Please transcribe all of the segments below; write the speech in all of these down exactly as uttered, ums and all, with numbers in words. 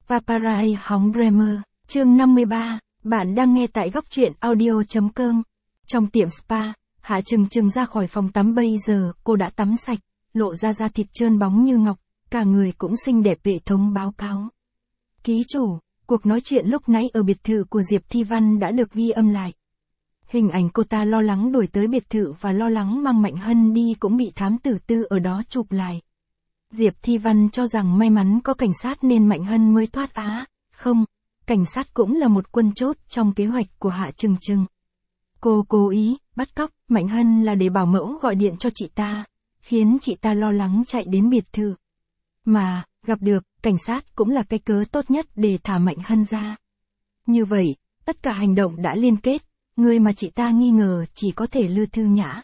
Paparazzi hóng Bremer, chương năm mươi ba, bạn đang nghe tại góc truyện audio.com. Trong tiệm spa, Hạ Trừng Trừng ra khỏi phòng tắm bây giờ, cô đã tắm sạch, lộ ra da thịt trơn bóng như ngọc, cả người cũng xinh đẹp. Hệ thống báo cáo. Ký chủ, cuộc nói chuyện lúc nãy ở biệt thự của Diệp Thi Văn đã được ghi âm lại. Hình ảnh cô ta lo lắng đuổi tới biệt thự và lo lắng mang Mạnh Hân đi cũng bị thám tử tư ở đó chụp lại. Diệp Thi Văn cho rằng may mắn có cảnh sát nên Mạnh Hân mới thoát á, không, cảnh sát cũng là một quân chốt trong kế hoạch của Hạ Trừng Trừng. Cô cố ý, bắt cóc, Mạnh Hân là để bảo mẫu gọi điện cho chị ta, khiến chị ta lo lắng chạy đến biệt thự. Mà, gặp được, cảnh sát cũng là cái cớ tốt nhất để thả Mạnh Hân ra. Như vậy, tất cả hành động đã liên kết, người mà chị ta nghi ngờ chỉ có thể Lư Thư Nhã.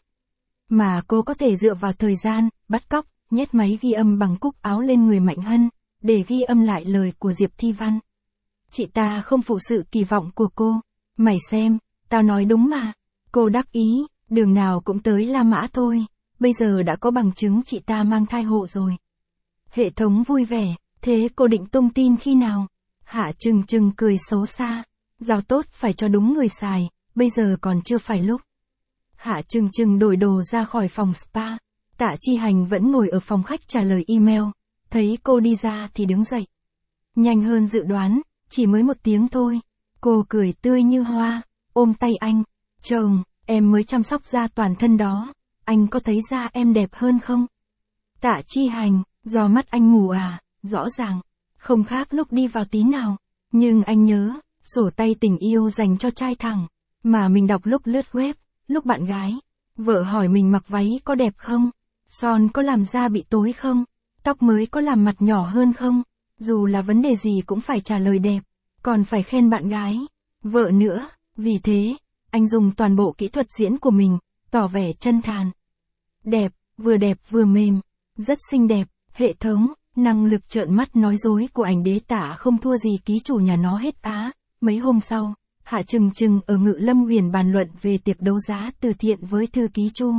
Mà cô có thể dựa vào thời gian, bắt cóc, nhét máy ghi âm bằng cúc áo lên người Mạnh Hân, để ghi âm lại lời của Diệp Thi Văn. Chị ta không phụ sự kỳ vọng của cô. Mày xem, tao nói đúng mà. Cô đắc ý, đường nào cũng tới La Mã thôi, bây giờ đã có bằng chứng chị ta mang thai hộ rồi. Hệ thống vui vẻ, thế cô định tung tin khi nào? Hạ Trừng Trừng cười xấu xa, giao tốt phải cho đúng người xài, bây giờ còn chưa phải lúc. Hạ Trừng Trừng đổi đồ ra khỏi phòng spa. Tạ Chi Hành vẫn ngồi ở phòng khách trả lời email, thấy cô đi ra thì đứng dậy. Nhanh hơn dự đoán, chỉ mới một tiếng thôi. Cô cười tươi như hoa, ôm tay anh. Chồng, em mới chăm sóc da toàn thân đó, anh có thấy da em đẹp hơn không? Tạ Chi Hành, do mắt anh mù à, rõ ràng, không khác lúc đi vào tí nào. Nhưng anh nhớ, sổ tay tình yêu dành cho trai thẳng, mà mình đọc lúc lướt web, lúc bạn gái. Vợ hỏi mình mặc váy có đẹp không? Son có làm da bị tối không? Tóc mới có làm mặt nhỏ hơn không? Dù là vấn đề gì cũng phải trả lời đẹp, còn phải khen bạn gái, vợ nữa. Vì thế, anh dùng toàn bộ kỹ thuật diễn của mình, tỏ vẻ chân thành. Đẹp, vừa đẹp vừa mềm, rất xinh đẹp. Hệ thống, năng lực trợn mắt nói dối của ảnh đế Tạ không thua gì ký chủ nhà nó hết á. Mấy hôm sau, Hạ Trừng Trừng ở Ngự Lâm Huyền bàn luận về tiệc đấu giá từ thiện với thư ký Chu.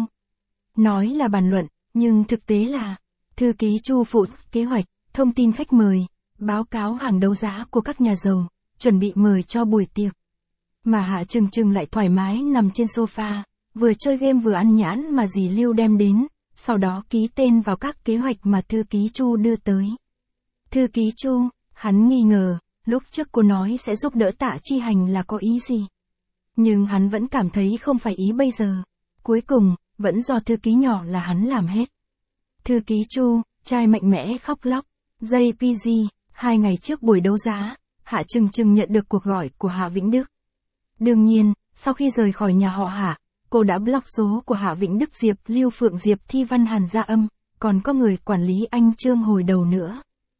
Nói là bàn luận, nhưng thực tế là, thư ký Chu phụ kế hoạch, thông tin khách mời, báo cáo hàng đấu giá của các nhà giàu, chuẩn bị mời cho buổi tiệc. Mà Hạ Trừng Trừng lại thoải mái nằm trên sofa, vừa chơi game vừa ăn nhãn mà dì Lưu đem đến, sau đó ký tên vào các kế hoạch mà thư ký Chu đưa tới. Thư ký Chu, hắn nghi ngờ, lúc trước cô nói sẽ giúp đỡ Tạ Chi Hành là có ý gì. Nhưng hắn vẫn cảm thấy không phải ý bây giờ. Cuối cùng, vẫn do thư ký nhỏ là hắn làm hết. Thư ký Chu, trai mạnh mẽ khóc lóc. gi pê giê, hai ngày trước buổi đấu giá, Hạ Trừng Trừng nhận được cuộc gọi của Hạ Vĩnh Đức. Đương nhiên, sau khi rời khỏi nhà họ Hạ, cô đã block số của Hạ Vĩnh Đức, Diệp Lưu Phượng, Diệp Thi Văn, Hàn Gia Âm, còn có người quản lý anh Trương hồi đầu nữa.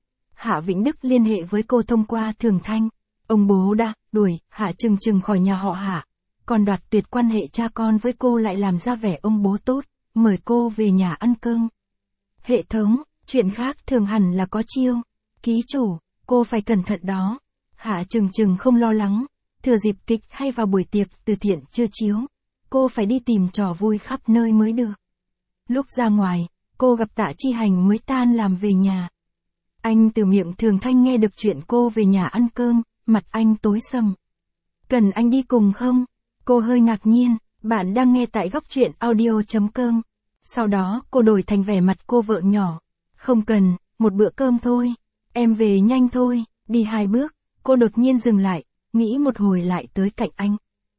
Hạ Vĩnh Đức liên hệ với cô thông qua Thường Thanh. Ông bố đã đuổi Hạ Trừng Trừng khỏi nhà họ Hạ, còn đoạt tuyệt quan hệ cha con với cô, lại làm ra vẻ ông bố tốt, mời cô về nhà ăn cơm. Hệ thống, chuyện khác thường hẳn là có chiêu. Ký chủ, cô phải cẩn thận đó. Hạ Trừng Trừng không lo lắng, thừa dịp kịch hay vào buổi tiệc từ thiện chưa chiếu, cô phải đi tìm trò vui khắp nơi mới được. Lúc ra ngoài, cô gặp Tạ Chi Hành mới tan làm về nhà. Anh từ miệng Thường Thanh nghe được chuyện cô về nhà ăn cơm, mặt anh tối sầm. Cần anh đi cùng không? Cô hơi ngạc nhiên, bạn đang nghe tại góc truyện audio.com. Sau đó cô đổi thành vẻ mặt cô vợ nhỏ. Không cần, một bữa cơm thôi. Em về nhanh thôi. Đi hai bước, cô đột nhiên dừng lại, nghĩ một hồi lại tới cạnh anh.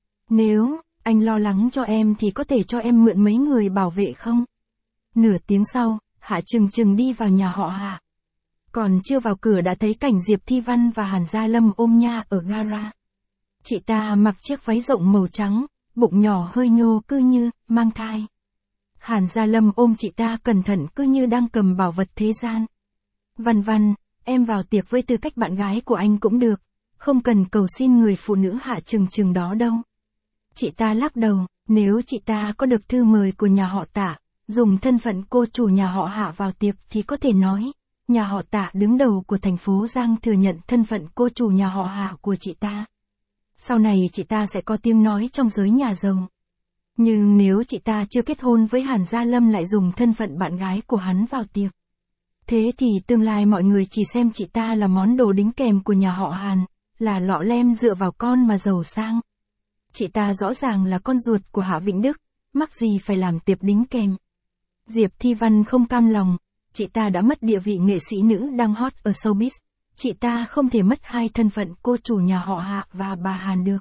Nếu anh lo lắng cho em thì có thể cho em mượn mấy người bảo vệ không? Nửa tiếng sau, Hạ Trừng Trừng đi vào nhà họ Hạ. Còn chưa vào cửa đã thấy cảnh Diệp Thi Văn và Hàn Gia Lâm ôm nha ở gara. Chị ta mặc chiếc váy rộng màu trắng, bụng nhỏ hơi nhô cứ như mang thai. Hàn Gia Lâm ôm chị ta cẩn thận cứ như đang cầm bảo vật thế gian. Văn Văn, em vào tiệc với tư cách bạn gái của anh cũng được, không cần cầu xin người phụ nữ Hạ Trừng Trừng đó đâu. Chị ta lắc đầu, nếu chị ta có được thư mời của nhà họ Tạ, dùng thân phận cô chủ nhà họ Hạ vào tiệc thì có thể nói, nhà họ Tạ đứng đầu của thành phố Giang thừa nhận thân phận cô chủ nhà họ Hạ của chị ta. Sau này chị ta sẽ có tiếng nói trong giới nhà giàu. Nhưng nếu chị ta chưa kết hôn với Hàn Gia Lâm lại dùng thân phận bạn gái của hắn vào tiệc, Thế thì tương lai mọi người chỉ xem chị ta là món đồ đính kèm của nhà họ Hàn, là lọ lem dựa vào con mà giàu sang. Chị ta rõ ràng là con ruột của Hạ Vĩnh Đức, mắc gì phải làm tiệp đính kèm. Diệp Thi Văn không cam lòng, chị ta đã mất địa vị nghệ sĩ nữ đang hot ở showbiz. Chị ta không thể mất hai thân phận cô chủ nhà họ Hạ và bà Hàn được.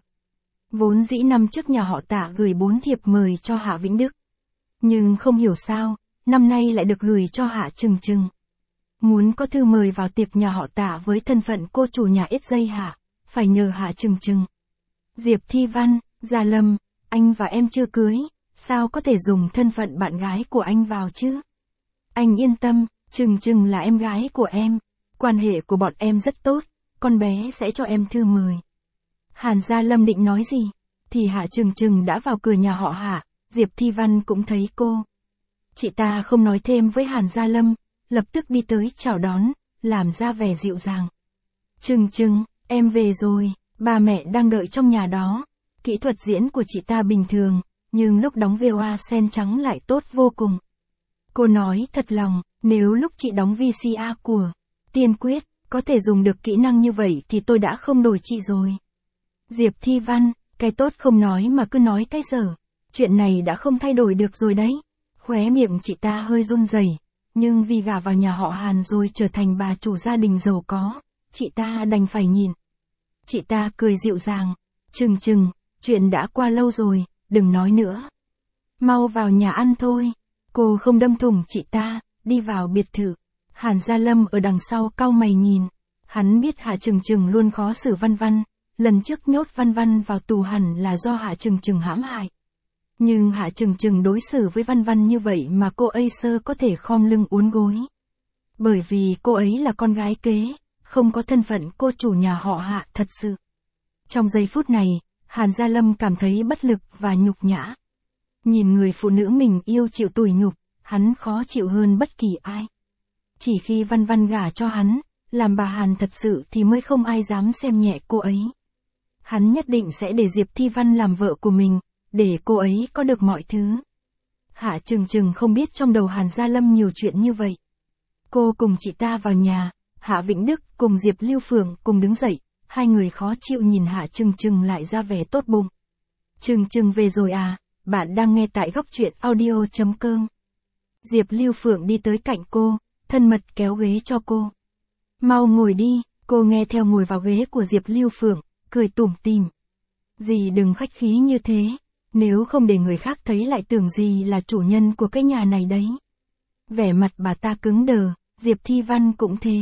Vốn dĩ năm trước nhà họ Tạ gửi bốn thiệp mời cho Hạ Vĩnh Đức. Nhưng không hiểu sao, năm nay lại được gửi cho Hạ Trừng Trừng. Muốn có thư mời vào tiệc nhà họ Tạ với thân phận cô chủ nhà ét gi Hạ, phải nhờ Hạ Trừng Trừng. Diệp Thi Văn, Gia Lâm, anh và em chưa cưới, sao có thể dùng thân phận bạn gái của anh vào chứ? Anh yên tâm, Trừng Trừng là em gái của em, quan hệ của bọn em rất tốt, con bé sẽ cho em thư mời. Hàn Gia Lâm định nói gì, thì Hạ Trừng Trừng đã vào cửa nhà họ Hạ, Diệp Thi Văn cũng thấy cô. Chị ta không nói thêm với Hàn Gia Lâm, lập tức đi tới chào đón, làm ra vẻ dịu dàng. Trừng Trừng, em về rồi, ba mẹ đang đợi trong nhà đó. Kỹ thuật diễn của chị ta bình thường, nhưng lúc đóng vê o a sen trắng lại tốt vô cùng. Cô nói thật lòng, nếu lúc chị đóng vê xê a của Tiên Quyết, có thể dùng được kỹ năng như vậy thì tôi đã không đổi chị rồi. Diệp Thi Văn, cái tốt không nói mà cứ nói cái dở. Chuyện này đã không thay đổi được rồi đấy. Khóe miệng chị ta hơi run rẩy, nhưng vì gả vào nhà họ Hàn rồi trở thành bà chủ gia đình giàu có, chị ta đành phải nhìn. Chị ta cười dịu dàng, Trừng Trừng, chuyện đã qua lâu rồi, đừng nói nữa. Mau vào nhà ăn thôi. Cô không đâm thủng chị ta, đi vào biệt thự. Hàn Gia Lâm ở đằng sau cau mày nhìn. Hắn biết Hạ Trừng Trừng luôn khó xử Văn Văn, lần trước nhốt Văn Văn vào tù hẳn là do Hạ Trừng Trừng hãm hại. Nhưng Hạ Trừng Trừng đối xử với Văn Văn như vậy mà cô ấy sơ có thể khom lưng uốn gối. Bởi vì cô ấy là con gái kế, không có thân phận cô chủ nhà họ Hạ thật sự. Trong giây phút này, Hàn Gia Lâm cảm thấy bất lực và nhục nhã. Nhìn người phụ nữ mình yêu chịu tủi nhục, hắn khó chịu hơn bất kỳ ai. Chỉ khi Văn Văn gả cho hắn, làm bà Hàn thật sự thì mới không ai dám xem nhẹ cô ấy. Hắn nhất định sẽ để Diệp Thi Văn làm vợ của mình, để cô ấy có được mọi thứ. Hạ Trừng Trừng không biết trong đầu Hàn Gia Lâm nhiều chuyện như vậy. Cô cùng chị ta vào nhà, Hạ Vĩnh Đức cùng Diệp Lưu Phượng cùng đứng dậy, hai người khó chịu nhìn Hạ Trừng Trừng lại ra vẻ tốt bụng. Trừng Trừng về rồi à, bạn đang nghe tại góc truyện audio chấm com. Diệp Lưu Phượng đi tới cạnh cô, thân mật kéo ghế cho cô. Mau ngồi đi, cô nghe theo ngồi vào ghế của Diệp Lưu Phượng, cười tủm tỉm. Dì đừng khách khí như thế, nếu không để người khác thấy lại tưởng dì là chủ nhân của cái nhà này đấy. Vẻ mặt bà ta cứng đờ, Diệp Thi Văn cũng thế.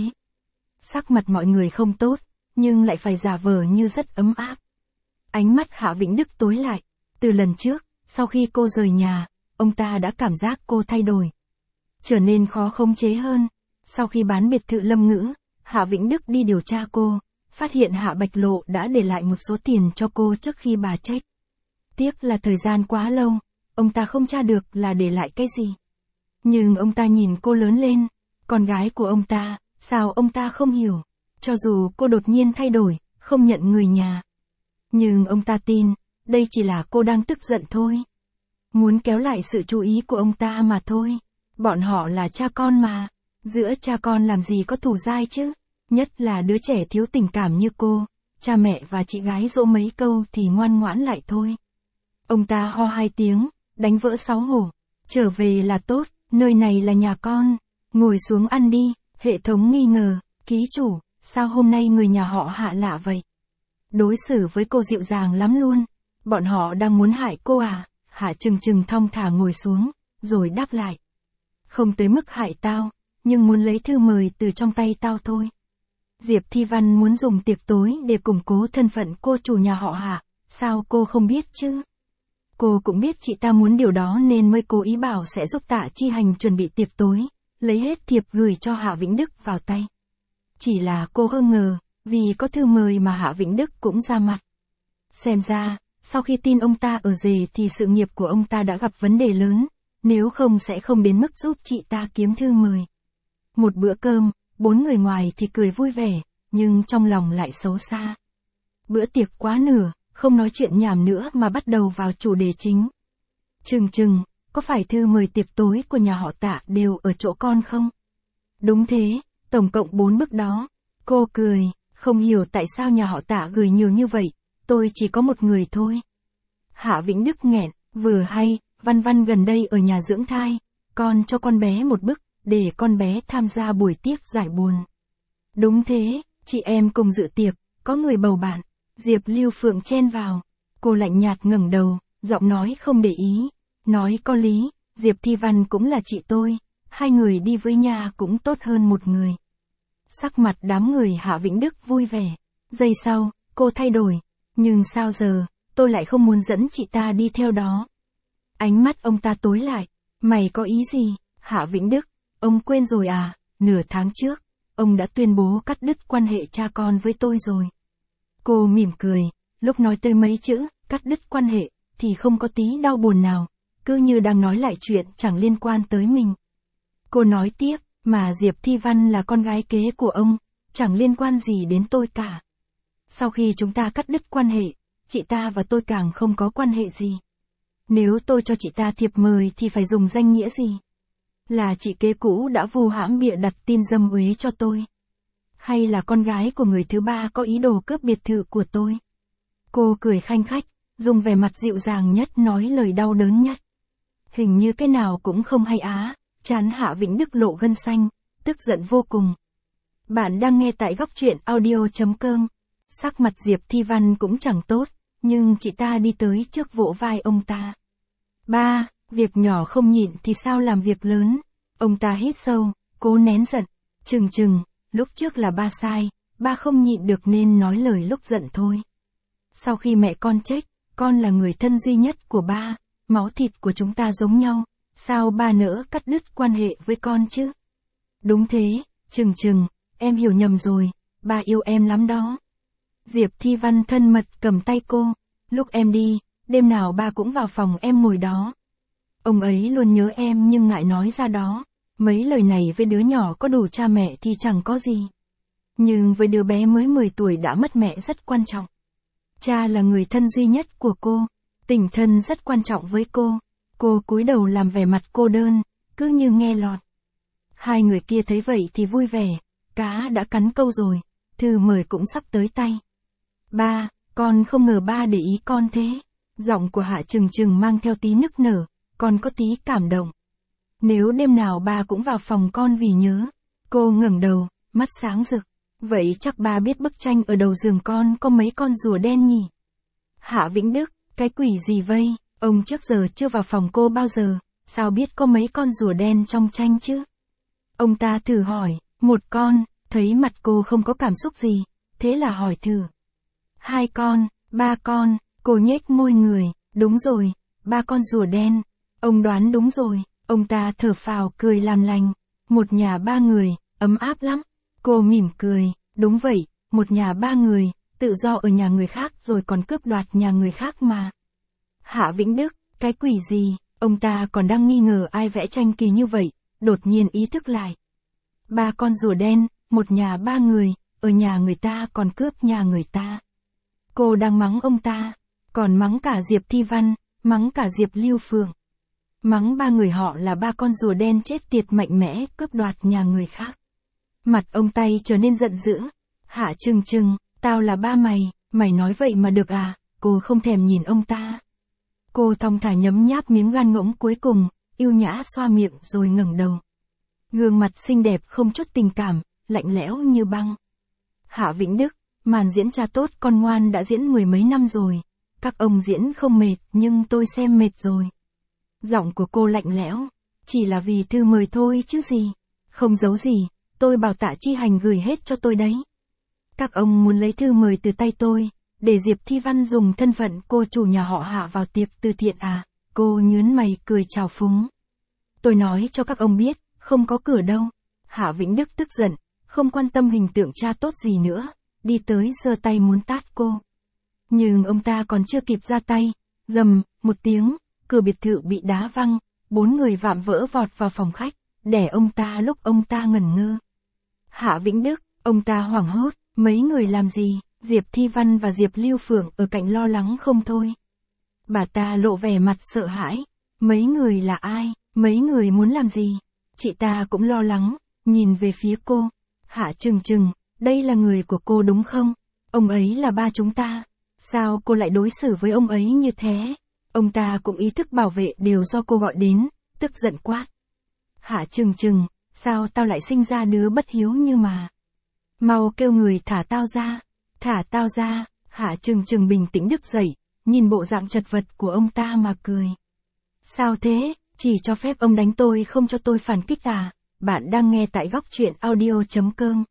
Sắc mặt mọi người không tốt, nhưng lại phải giả vờ như rất ấm áp. Ánh mắt Hạ Vĩnh Đức tối lại, từ lần trước, sau khi cô rời nhà, ông ta đã cảm giác cô thay đổi. Trở nên khó khống chế hơn. Sau khi bán biệt thự Lâm Ngữ, Hạ Vĩnh Đức đi điều tra cô, phát hiện Hạ Bạch Lộ đã để lại một số tiền cho cô trước khi bà chết. Tiếc là thời gian quá lâu, ông ta không tra được là để lại cái gì. Nhưng ông ta nhìn cô lớn lên, con gái của ông ta, sao ông ta không hiểu, cho dù cô đột nhiên thay đổi, không nhận người nhà. Nhưng ông ta tin, đây chỉ là cô đang tức giận thôi. Muốn kéo lại sự chú ý của ông ta mà thôi. Bọn họ là cha con mà, giữa cha con làm gì có thù dai chứ, nhất là đứa trẻ thiếu tình cảm như cô, cha mẹ và chị gái dỗ mấy câu thì ngoan ngoãn lại thôi. Ông ta ho hai tiếng, đánh vỡ xấu hổ, trở về là tốt, nơi này là nhà con, ngồi xuống ăn đi. Hệ thống nghi ngờ, ký chủ, sao hôm nay người nhà họ Hạ lạ vậy? Đối xử với cô dịu dàng lắm luôn, bọn họ đang muốn hại cô à? Hạ Trừng Trừng thong thả ngồi xuống, rồi đáp lại. Không tới mức hại tao, nhưng muốn lấy thư mời từ trong tay tao thôi. Diệp Thi Văn muốn dùng tiệc tối để củng cố thân phận cô chủ nhà họ Hạ, sao cô không biết chứ? Cô cũng biết chị ta muốn điều đó nên mới cố ý bảo sẽ giúp Tạ Chi Hành chuẩn bị tiệc tối, lấy hết thiệp gửi cho Hạ Vĩnh Đức vào tay. Chỉ là cô không ngờ, vì có thư mời mà Hạ Vĩnh Đức cũng ra mặt. Xem ra, sau khi tin ông ta ở rể thì sự nghiệp của ông ta đã gặp vấn đề lớn, nếu không sẽ không đến mức giúp chị ta kiếm thư mời. Một bữa cơm, bốn người ngoài thì cười vui vẻ, nhưng trong lòng lại xấu xa. Bữa tiệc quá nửa, không nói chuyện nhảm nữa mà bắt đầu vào chủ đề chính. Trừng Trừng, có phải thư mời tiệc tối của nhà họ Tạ đều ở chỗ con không? Đúng thế, tổng cộng bốn bức đó. Cô cười, không hiểu tại sao nhà họ Tạ gửi nhiều như vậy, tôi chỉ có một người thôi. Hạ Vĩnh Đức nghẹn, vừa hay, Văn Văn gần đây ở nhà dưỡng thai, con cho con bé một bức, để con bé tham gia buổi tiệc giải buồn. Đúng thế, chị em cùng dự tiệc, có người bầu bạn. Diệp Lưu Phượng chen vào. Cô lạnh nhạt ngẩng đầu, giọng nói không để ý. Nói có lý, Diệp Thi Văn cũng là chị tôi, hai người đi với nhà cũng tốt hơn một người. Sắc mặt đám người Hạ Vĩnh Đức vui vẻ. Giây sau, cô thay đổi. Nhưng sao giờ, tôi lại không muốn dẫn chị ta đi theo đó. Ánh mắt ông ta tối lại. Mày có ý gì, Hạ Vĩnh Đức? Ông quên rồi à, nửa tháng trước, ông đã tuyên bố cắt đứt quan hệ cha con với tôi rồi. Cô mỉm cười, lúc nói tới mấy chữ, cắt đứt quan hệ, thì không có tí đau buồn nào, cứ như đang nói lại chuyện chẳng liên quan tới mình. Cô nói tiếp, mà Diệp Thi Văn là con gái kế của ông, chẳng liên quan gì đến tôi cả. Sau khi chúng ta cắt đứt quan hệ, chị ta và tôi càng không có quan hệ gì. Nếu tôi cho chị ta thiệp mời thì phải dùng danh nghĩa gì? Là chị kế cũ đã vu hãm bịa đặt tin dâm uế cho tôi? Hay là con gái của người thứ ba có ý đồ cướp biệt thự của tôi? Cô cười khanh khách, dùng vẻ mặt dịu dàng nhất nói lời đau đớn nhất. Hình như cái nào cũng không hay á, trán Hạ Vĩnh Đức lộ gân xanh, tức giận vô cùng. Bạn đang nghe tại góc truyện audio chấm com. Sắc mặt Diệp Thi Văn cũng chẳng tốt, nhưng chị ta đi tới trước vỗ vai ông ta. Ba, việc nhỏ không nhịn thì sao làm việc lớn. Ông ta hít sâu, cố nén giận. Chừng chừng, lúc trước là ba sai, ba không nhịn được nên nói lời lúc giận thôi. Sau khi mẹ con chết, con là người thân duy nhất của ba, máu thịt của chúng ta giống nhau, sao ba nỡ cắt đứt quan hệ với con chứ? Đúng thế, chừng chừng, em hiểu nhầm rồi, ba yêu em lắm đó. Diệp Thi Văn thân mật cầm tay cô, lúc em đi, đêm nào ba cũng vào phòng em ngồi đó. Ông ấy luôn nhớ em nhưng ngại nói ra đó, mấy lời này với đứa nhỏ có đủ cha mẹ thì chẳng có gì. Nhưng với đứa bé mới mười tuổi đã mất mẹ rất quan trọng. Cha là người thân duy nhất của cô, tình thân rất quan trọng với cô. Cô cúi đầu làm vẻ mặt cô đơn, cứ như nghe lọt. Hai người kia thấy vậy thì vui vẻ, cá đã cắn câu rồi, thư mời cũng sắp tới tay. Ba, con không ngờ ba để ý con thế. Giọng của Hạ Trừng Trừng mang theo tí nức nở, còn có tí cảm động. Nếu đêm nào ba cũng vào phòng con vì nhớ. Cô ngẩng đầu, mắt sáng rực. Vậy chắc ba biết bức tranh ở đầu giường con có mấy con rùa đen nhỉ? Hạ Vĩnh Đức, cái quỷ gì vây, ông trước giờ chưa vào phòng cô bao giờ, sao biết có mấy con rùa đen trong tranh chứ? Ông ta thử hỏi, một con, thấy mặt cô không có cảm xúc gì, thế là hỏi thử. Hai con, ba con, cô nhếch môi người, đúng rồi, ba con rùa đen, ông đoán đúng rồi, ông ta thở phào cười làm lành, một nhà ba người, ấm áp lắm. Cô mỉm cười, đúng vậy, một nhà ba người, tự do ở nhà người khác rồi còn cướp đoạt nhà người khác mà. Hạ Vĩnh Đức, cái quỷ gì, ông ta còn đang nghi ngờ ai vẽ tranh kỳ như vậy, đột nhiên ý thức lại. Ba con rùa đen, một nhà ba người, ở nhà người ta còn cướp nhà người ta. Cô đang mắng ông ta, còn mắng cả Diệp Thi Văn, mắng cả Diệp Lưu Phượng. Mắng ba người họ là ba con rùa đen chết tiệt mạnh mẽ cướp đoạt nhà người khác. Mặt ông tay trở nên giận dữ. Hạ Trừng Trừng, tao là ba mày, mày nói vậy mà được à? Cô không thèm nhìn ông ta. Cô thong thả nhấm nháp miếng gan ngỗng cuối cùng, yêu nhã xoa miệng rồi ngẩng đầu. Gương mặt xinh đẹp không chút tình cảm, lạnh lẽo như băng. Hạ Vĩnh Đức, màn diễn cha tốt con ngoan đã diễn mười mấy năm rồi. Các ông diễn không mệt nhưng tôi xem mệt rồi. Giọng của cô lạnh lẽo, chỉ là vì thư mời thôi chứ gì. Không giấu gì, tôi bảo Tạ Chi Hành gửi hết cho tôi đấy. Các ông muốn lấy thư mời từ tay tôi, để Diệp Thi Văn dùng thân phận cô chủ nhà họ Hạ vào tiệc từ thiện à? Cô nhướng mày cười trào phúng. Tôi nói cho các ông biết, không có cửa đâu. Hạ Vĩnh Đức tức giận, không quan tâm hình tượng cha tốt gì nữa, đi tới giơ tay muốn tát cô. Nhưng ông ta còn chưa kịp ra tay, rầm, một tiếng, cửa biệt thự bị đá văng, bốn người vạm vỡ vọt vào phòng khách, đẻ ông ta lúc ông ta ngẩn ngơ. Hạ Vĩnh Đức, ông ta hoảng hốt, mấy người làm gì? Diệp Thi Văn và Diệp Lưu Phượng ở cạnh lo lắng không thôi. Bà ta lộ vẻ mặt sợ hãi, mấy người là ai, mấy người muốn làm gì? Chị ta cũng lo lắng, nhìn về phía cô. Hạ Trừng Trừng, đây là người của cô đúng không? Ông ấy là ba chúng ta. Sao cô lại đối xử với ông ấy như thế? Ông ta cũng ý thức bảo vệ đều do cô gọi đến, tức giận quát. Hạ Trừng Trừng, sao tao lại sinh ra đứa bất hiếu như mà? Mau kêu người thả tao ra, thả tao ra. Hạ Trừng Trừng bình tĩnh đứng dậy, nhìn bộ dạng chật vật của ông ta mà cười. Sao thế, chỉ cho phép ông đánh tôi không cho tôi phản kích à? Bạn đang nghe tại góc truyện audio.com.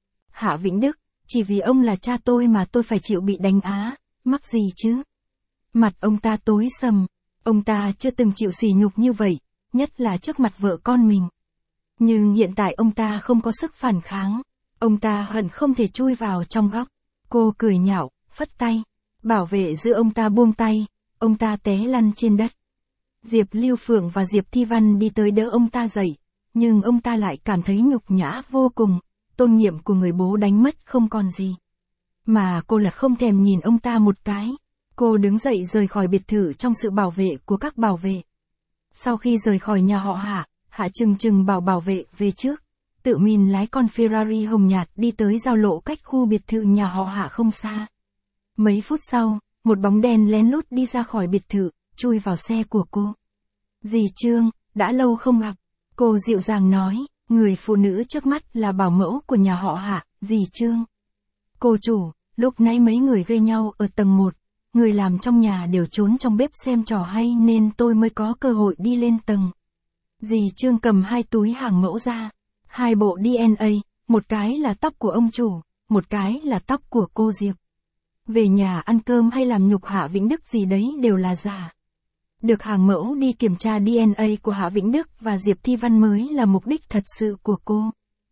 Hạ Vĩnh Đức, chỉ vì ông là cha tôi mà tôi phải chịu bị đánh á, mắc gì chứ? Mặt ông ta tối sầm, ông ta chưa từng chịu sỉ nhục như vậy, nhất là trước mặt vợ con mình. Nhưng hiện tại ông ta không có sức phản kháng, ông ta hận không thể chui vào trong góc. Cô cười nhạo, phất tay, bảo vệ giữ ông ta buông tay, ông ta té lăn trên đất. Diệp Lưu Phượng và Diệp Thi Văn đi tới đỡ ông ta dậy, nhưng ông ta lại cảm thấy nhục nhã vô cùng, tôn nghiêm của người bố đánh mất không còn gì. Mà cô là không thèm nhìn ông ta một cái, cô đứng dậy rời khỏi biệt thự trong sự bảo vệ của các bảo vệ. Sau khi rời khỏi nhà họ Hạ, Hạ Trừng Trừng bảo bảo vệ về trước, tự mình lái con Ferrari hồng nhạt đi tới giao lộ cách khu biệt thự nhà họ Hạ không xa. Mấy phút sau, một bóng đen lén lút đi ra khỏi biệt thự, chui vào xe của cô. Dì Trương, đã lâu không gặp. Cô dịu dàng nói, người phụ nữ trước mắt là bảo mẫu của nhà họ Hạ, dì Trương. Cô chủ, lúc nãy mấy người gây nhau ở tầng một, người làm trong nhà đều trốn trong bếp xem trò hay nên tôi mới có cơ hội đi lên tầng. Dì Trương cầm hai túi hàng mẫu ra, hai bộ đê en a, một cái là tóc của ông chủ, một cái là tóc của cô Diệp. Về nhà ăn cơm hay làm nhục Hạ Vĩnh Đức gì đấy đều là giả. Được hàng mẫu đi kiểm tra đê en a của Hạ Vĩnh Đức và Diệp Thi Văn mới là mục đích thật sự của cô.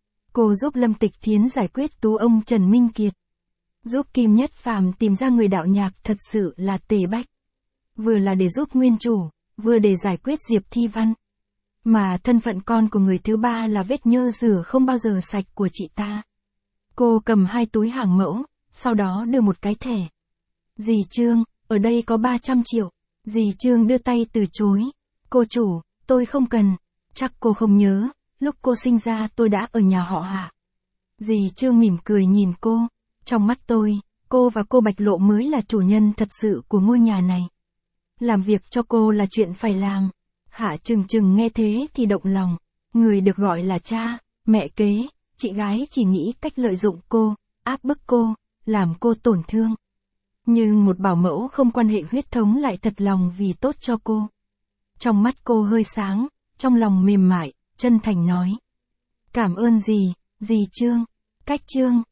Cô giúp Lâm Tịch Thiến giải quyết tú ông Trần Minh Kiệt. Giúp Kim Nhất Phàm tìm ra người đạo nhạc thật sự là Tề Bách. Vừa là để giúp nguyên chủ, vừa để giải quyết Diệp Thi Văn. Mà thân phận con của người thứ ba là vết nhơ rửa không bao giờ sạch của chị ta. Cô cầm hai túi hàng mẫu, sau đó đưa một cái thẻ. Dì Trương, ở đây có ba trăm triệu. Dì Trương đưa tay từ chối. Cô chủ, tôi không cần. Chắc cô không nhớ, lúc cô sinh ra tôi đã ở nhà họ Hạ. Dì Trương mỉm cười nhìn cô. Trong mắt tôi, cô và cô Bạch Lộ mới là chủ nhân thật sự của ngôi nhà này. Làm việc cho cô là chuyện phải làm. Hạ Trừng Trừng nghe thế thì động lòng. Người được gọi là cha, mẹ kế, chị gái chỉ nghĩ cách lợi dụng cô, áp bức cô, làm cô tổn thương. Nhưng một bảo mẫu không quan hệ huyết thống lại thật lòng vì tốt cho cô. Trong mắt cô hơi sáng, trong lòng mềm mại, chân thành nói. Cảm ơn dì, dì Trương. Cách Trương,